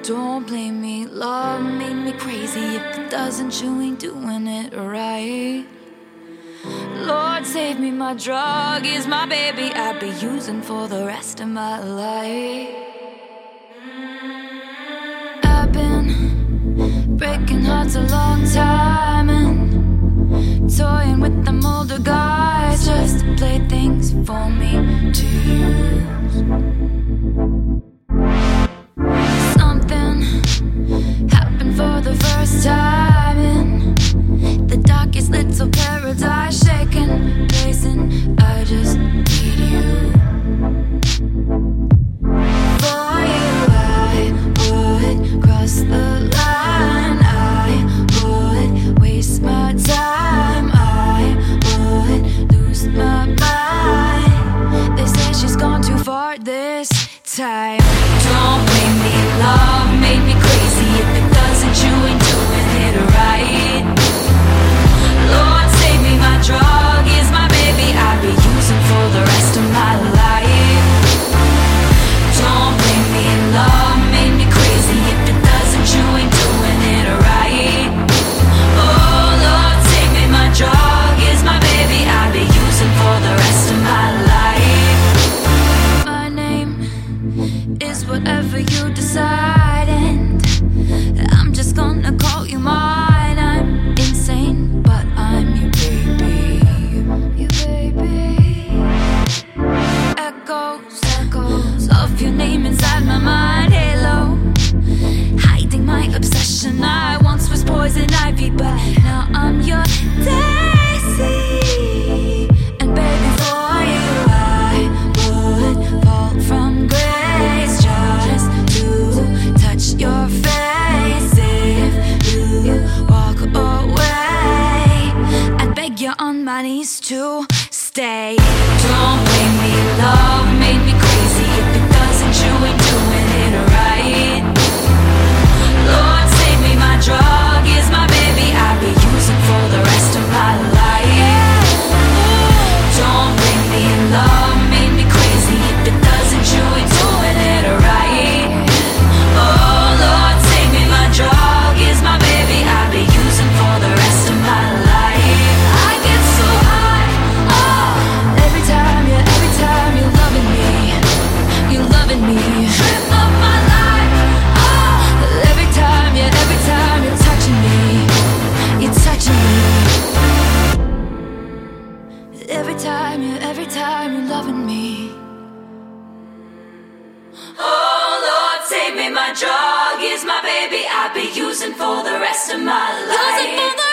Don't blame me, love made me crazy. If it doesn't, you ain't doing it right. Lord save me, my drug is my baby. I'll be using for the rest of my life. I've been breaking hearts a long time and toying with them older guys just to play things for me to use. Something happened for the first time in the darkest little paradise, shaking, pacing. I just need you. For you, I would cross the line. I would waste my time. I would lose my mind. They say she's gone too far this time. Don't blame me, love made me crazy. If it doesn't, you ain't doing it right. Lord save me, my drug is my baby. I'll be using for the rest of my life. Don't blame me, love made me crazy. If it doesn't, you ain't doing it right. Oh, Lord save me, my drug is my baby. I'll be using for the rest of my life. My name is whatever you decide, and I'm just gonna call you mine. I'm insane, but I'm your baby. Your baby. Echoes of your name inside my mind. Halo, hiding my obsession. I once was poison ivy, but now I'm your daisy. And baby, for you I would fall from grace just to touch your face. If you walk away, I'd beg you on my knees to stay. Don't blame me, love made me crazy. If it doesn't, you ain't doing it right. Lord save me, my drug is my baby. I'll be using for the rest of my life. Don't blame me, love made me crazy. If it doesn't, you ain't doing it right. Oh, Lord save me, my drug is my baby. I'll be using for the rest of my life. I get so high, oh, every time you're loving me, you're loving me. Trip of my life, oh, every time you're touching me, you're touching me. Every time you're loving me. Oh, Lord save me, my drug is my baby. I'll be using for the rest of my life.